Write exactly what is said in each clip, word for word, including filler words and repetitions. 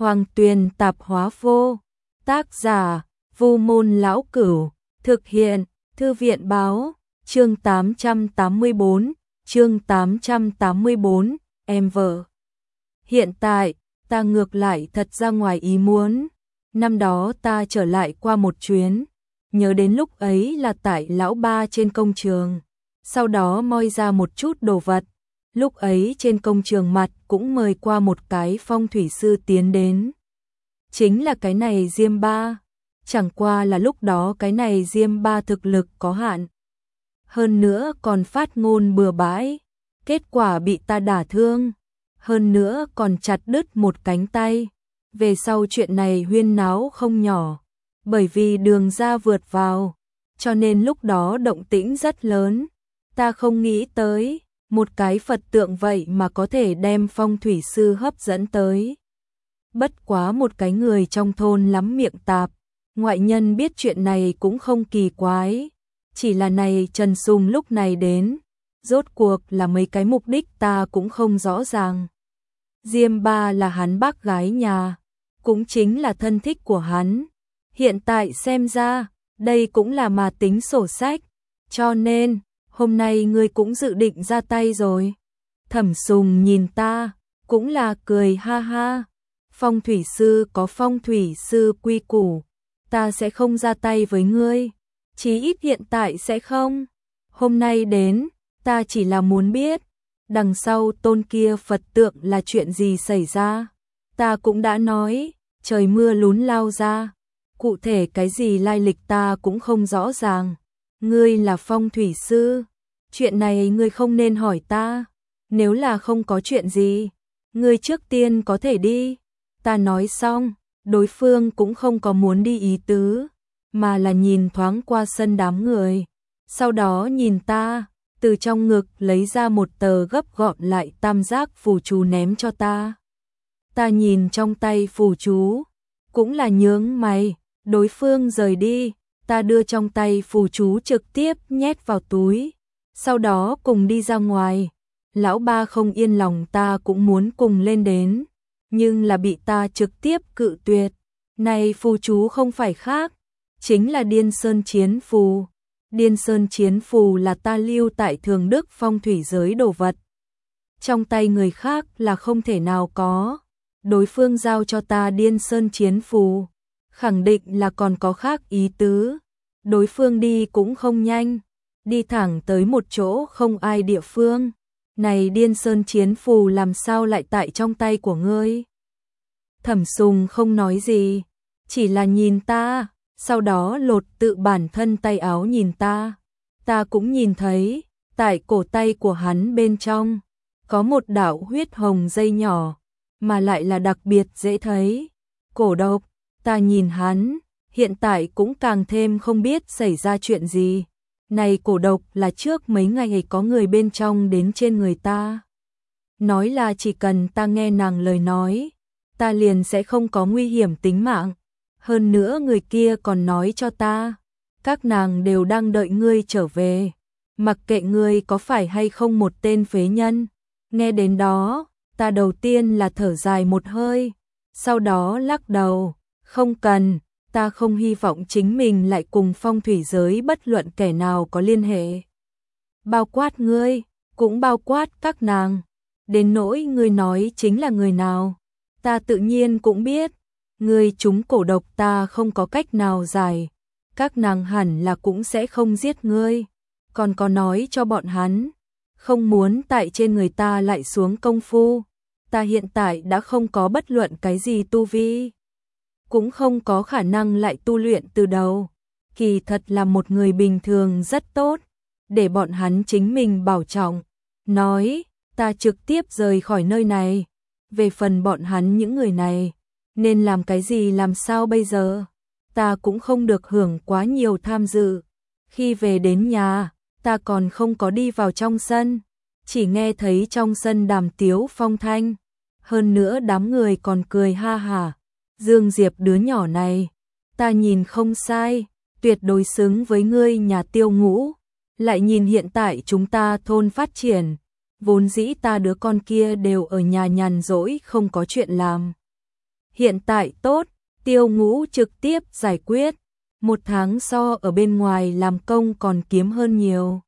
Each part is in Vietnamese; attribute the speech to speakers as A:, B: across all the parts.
A: Hoàng Tuyền Tạp Hóa Vô. Tác giả: Vu Môn Lão Cửu. Thực hiện: Thư viện Báo. Chương tám trăm tám mươi bốn. Chương tám trăm tám mươi bốn. Em vợ. Hiện tại, ta ngược lại thật ra ngoài ý muốn. Năm đó ta trở lại qua một chuyến, nhớ đến lúc ấy là tại lão ba trên công trường, sau đó moi ra một chút đồ vật. Lúc ấy trên công trường mặt cũng mời qua một cái phong thủy sư tiến đến. Chính là cái này Diêm Ba. Chẳng qua là lúc đó cái này Diêm Ba thực lực có hạn. Hơn nữa còn phát ngôn bừa bãi. Kết quả bị ta đả thương. Hơn nữa còn chặt đứt một cánh tay. Về sau chuyện này huyên náo không nhỏ. Bởi vì đường ra vượt vào. Cho nên lúc đó động tĩnh rất lớn. Ta không nghĩ tới. Một cái Phật tượng vậy mà có thể đem phong thủy sư hấp dẫn tới. Bất quá một cái người trong thôn lắm miệng tạp. Ngoại nhân biết chuyện này cũng không kỳ quái. Chỉ là này Trần Sùng lúc này đến. Rốt cuộc là mấy cái mục đích ta cũng không rõ ràng. Diêm Ba là hắn bác gái nhà. Cũng chính là thân thích của hắn. Hiện tại xem ra, đây cũng là mà tính sổ sách. Cho nên, hôm nay ngươi cũng dự định ra tay rồi. Thẩm Sùng nhìn ta, cũng là cười ha ha. Phong thủy sư có phong thủy sư quy củ. Ta sẽ không ra tay với ngươi. Chí ít hiện tại sẽ không. Hôm nay đến, ta chỉ là muốn biết. Đằng sau tôn kia Phật tượng là chuyện gì xảy ra. Ta cũng đã nói, trời mưa lún lao ra. Cụ thể cái gì lai lịch ta cũng không rõ ràng. Ngươi là phong thủy sư. Chuyện này ngươi không nên hỏi ta. Nếu là không có chuyện gì, ngươi trước tiên có thể đi. Ta nói xong, đối phương cũng không có muốn đi ý tứ, mà là nhìn thoáng qua sân đám người. Sau đó nhìn ta, từ trong ngực lấy ra một tờ gấp gọn lại tam giác phù chú ném cho ta. Ta nhìn trong tay phù chú, cũng là nhướng mày. Đối phương rời đi, ta đưa trong tay phù chú trực tiếp nhét vào túi. Sau đó cùng đi ra ngoài. Lão ba không yên lòng ta cũng muốn cùng lên đến. Nhưng là bị ta trực tiếp cự tuyệt. Này phù chú không phải khác. Chính là Điên Sơn Chiến Phù. Điên Sơn Chiến Phù là ta lưu tại Thường Đức phong thủy giới đồ vật. Trong tay người khác là không thể nào có. Đối phương giao cho ta Điên Sơn Chiến Phù. Khẳng định là còn có khác ý tứ. Đối phương đi cũng không nhanh. Đi thẳng tới một chỗ không ai địa phương. Này Điên Sơn Chiến Phù làm sao lại tại trong tay của ngươi? Thẩm Sùng không nói gì. Chỉ là nhìn ta. Sau đó lột tự bản thân tay áo nhìn ta. Ta cũng nhìn thấy. Tại cổ tay của hắn bên trong. Có một đạo huyết hồng dây nhỏ. Mà lại là đặc biệt dễ thấy. Cổ độc. Ta nhìn hắn. Hiện tại cũng càng thêm không biết xảy ra chuyện gì. Này cổ độc là trước mấy ngày có người bên trong đến trên người ta. Nói là chỉ cần ta nghe nàng lời nói. Ta liền sẽ không có nguy hiểm tính mạng. Hơn nữa người kia còn nói cho ta. Các nàng đều đang đợi ngươi trở về. Mặc kệ ngươi có phải hay không một tên phế nhân. Nghe đến đó, ta đầu tiên là thở dài một hơi. Sau đó lắc đầu. Không cần, ta không hy vọng chính mình lại cùng phong thủy giới bất luận kẻ nào có liên hệ. Bao quát ngươi, cũng bao quát các nàng. Đến nỗi ngươi nói chính là người nào. Ta tự nhiên cũng biết. Ngươi trúng cổ độc ta không có cách nào giải. Các nàng hẳn là cũng sẽ không giết ngươi. Còn có nói cho bọn hắn. Không muốn tại trên người ta lại xuống công phu. Ta hiện tại đã không có bất luận cái gì tu vi. Cũng không có khả năng lại tu luyện từ đầu. Kỳ thật là một người bình thường rất tốt. Để bọn hắn chính mình bảo trọng. Nói, ta trực tiếp rời khỏi nơi này. Về phần bọn hắn những người này. Nên làm cái gì làm sao bây giờ? Ta cũng không được hưởng quá nhiều tham dự. Khi về đến nhà, ta còn không có đi vào trong sân. Chỉ nghe thấy trong sân đàm tiếu phong thanh. Hơn nữa đám người còn cười ha hả. Dương Diệp đứa nhỏ này, ta nhìn không sai, tuyệt đối xứng với ngươi nhà Tiêu Ngũ. Lại nhìn hiện tại chúng ta thôn phát triển, vốn dĩ ta đứa con kia đều ở nhà nhàn rỗi không có chuyện làm. Hiện tại tốt, Tiêu Ngũ trực tiếp giải quyết. Một tháng so ở bên ngoài làm công còn kiếm hơn nhiều.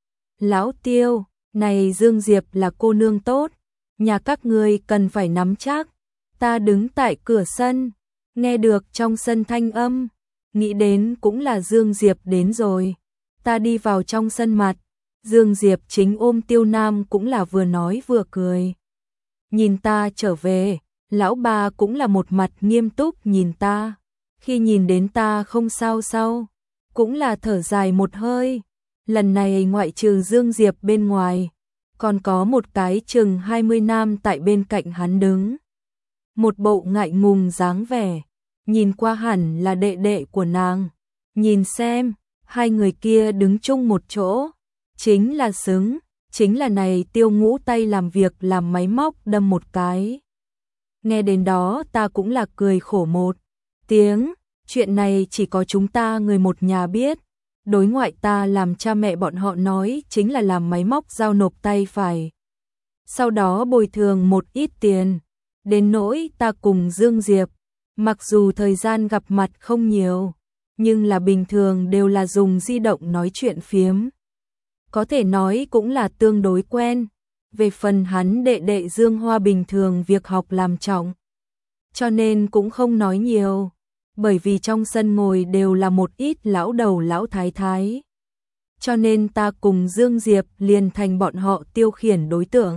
A: Lão Tiêu, này Dương Diệp là cô nương tốt, nhà các ngươi cần phải nắm chắc. Ta đứng tại cửa sân, nghe được trong sân thanh âm, nghĩ đến cũng là Dương Diệp đến rồi. Ta đi vào trong sân mặt, Dương Diệp chính ôm Tiêu Nam cũng là vừa nói vừa cười. Nhìn ta trở về, lão bà cũng là một mặt nghiêm túc nhìn ta. Khi nhìn đến ta không sao sao, cũng là thở dài một hơi. Lần này ngoại trừ Dương Diệp bên ngoài, còn có một cái chừng hai mươi nam tại bên cạnh hắn đứng. Một bộ ngại ngùng dáng vẻ, nhìn qua hẳn là đệ đệ của nàng. Nhìn xem, hai người kia đứng chung một chỗ, chính là xứng, chính là này Tiêu Ngũ tay làm việc làm máy móc đâm một cái. Nghe đến đó ta cũng là cười khổ một tiếng, chuyện này chỉ có chúng ta người một nhà biết. Đối ngoại ta làm cha mẹ bọn họ nói chính là làm máy móc giao nộp tay phải. Sau đó bồi thường một ít tiền. Đến nỗi ta cùng Dương Diệp, mặc dù thời gian gặp mặt không nhiều, nhưng là bình thường đều là dùng di động nói chuyện phiếm. Có thể nói cũng là tương đối quen. Về phần hắn đệ đệ Dương Hoa bình thường việc học làm trọng, cho nên cũng không nói nhiều. Bởi vì trong sân ngồi đều là một ít lão đầu lão thái thái. Cho nên ta cùng Dương Diệp liền thành bọn họ tiêu khiển đối tượng.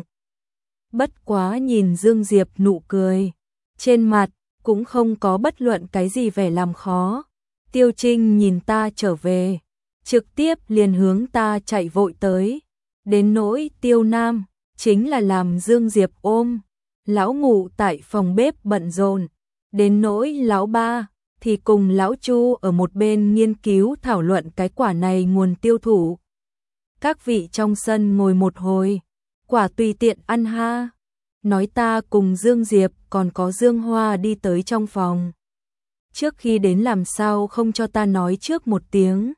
A: Bất quá nhìn Dương Diệp nụ cười, trên mặt cũng không có bất luận cái gì vẻ làm khó. Tiêu Trinh nhìn ta trở về, trực tiếp liền hướng ta chạy vội tới. Đến nỗi Tiêu Nam, chính là làm Dương Diệp ôm. Lão ngủ tại phòng bếp bận rộn. Đến nỗi lão ba, thì cùng lão Chu ở một bên nghiên cứu thảo luận cái quả này nguồn tiêu thụ. Các vị trong sân ngồi một hồi, quả tùy tiện ăn ha. Nói ta cùng Dương Diệp còn có Dương Hoa đi tới trong phòng. Trước khi đến làm sao không cho ta nói trước một tiếng.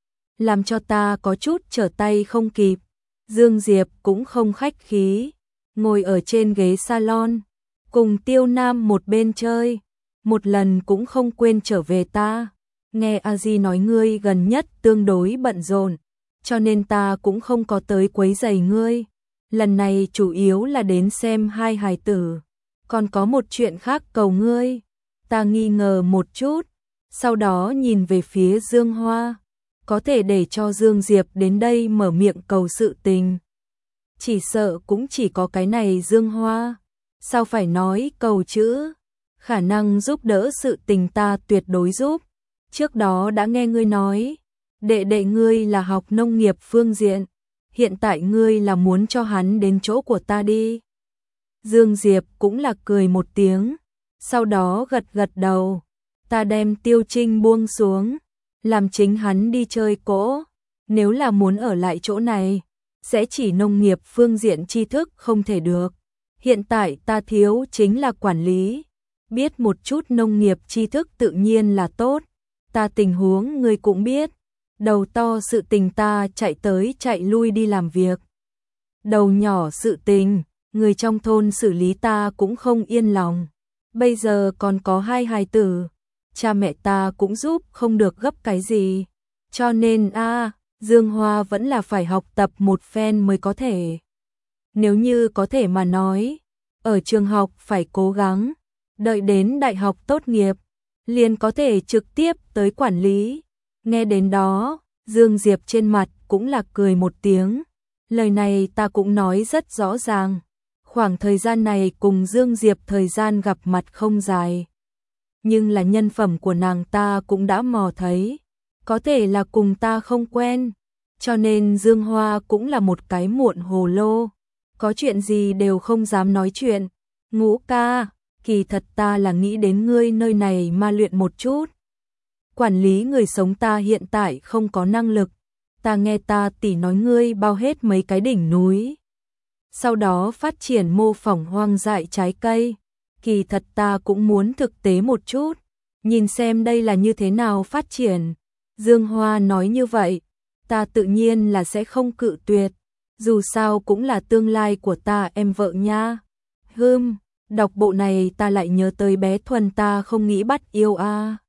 A: Làm cho ta có chút trở tay không kịp. Dương Diệp cũng không khách khí, ngồi ở trên ghế salon, cùng Tiêu Nam một bên chơi. Một lần cũng không quên trở về ta. Nghe A Di nói ngươi gần nhất tương đối bận rộn, cho nên ta cũng không có tới quấy rầy ngươi. Lần này chủ yếu là đến xem hai hài tử, còn có một chuyện khác cầu ngươi. Ta nghi ngờ một chút, sau đó nhìn về phía Dương Hoa, có thể để cho Dương Diệp đến đây mở miệng cầu sự tình. Chỉ sợ cũng chỉ có cái này Dương Hoa, sao phải nói cầu chữ. Khả năng giúp đỡ sự tình ta tuyệt đối giúp. Trước đó đã nghe ngươi nói, đệ đệ ngươi là học nông nghiệp phương diện, hiện tại ngươi là muốn cho hắn đến chỗ của ta đi. Dương Diệp cũng là cười một tiếng, sau đó gật gật đầu. Ta đem Tiêu Trinh buông xuống, làm chính hắn đi chơi cỗ. Nếu là muốn ở lại chỗ này, sẽ chỉ nông nghiệp phương diện tri thức không thể được. Hiện tại ta thiếu chính là quản lý. Biết một chút nông nghiệp tri thức tự nhiên là tốt. Ta tình huống ngươi cũng biết. Đầu to sự tình ta chạy tới chạy lui đi làm việc. Đầu nhỏ sự tình, người trong thôn xử lý ta cũng không yên lòng. Bây giờ còn có hai hài tử, cha mẹ ta cũng giúp không được gấp cái gì. Cho nên a Dương Hoa vẫn là phải học tập một phen mới có thể. Nếu như có thể mà nói, ở trường học phải cố gắng. Đợi đến đại học tốt nghiệp, liền có thể trực tiếp tới quản lý. Nghe đến đó, Dương Diệp trên mặt cũng là cười một tiếng. Lời này ta cũng nói rất rõ ràng. Khoảng thời gian này cùng Dương Diệp thời gian gặp mặt không dài. Nhưng là nhân phẩm của nàng ta cũng đã mò thấy. Có thể là cùng ta không quen. Cho nên Dương Hoa cũng là một cái muộn hồ lô. Có chuyện gì đều không dám nói chuyện. Ngũ ca, kỳ thật ta là nghĩ đến ngươi nơi này mà luyện một chút. Quản lý người sống ta hiện tại không có năng lực. Ta nghe ta tỷ nói ngươi bao hết mấy cái đỉnh núi. Sau đó phát triển mô phỏng hoang dại trái cây. Kỳ thật ta cũng muốn thực tế một chút. Nhìn xem đây là như thế nào phát triển. Dương Hoa nói như vậy. Ta tự nhiên là sẽ không cự tuyệt. Dù sao cũng là tương lai của ta em vợ nha. Hừm, Đọc bộ này ta lại nhớ tới bé Thuần, ta không nghĩ bắt yêu a.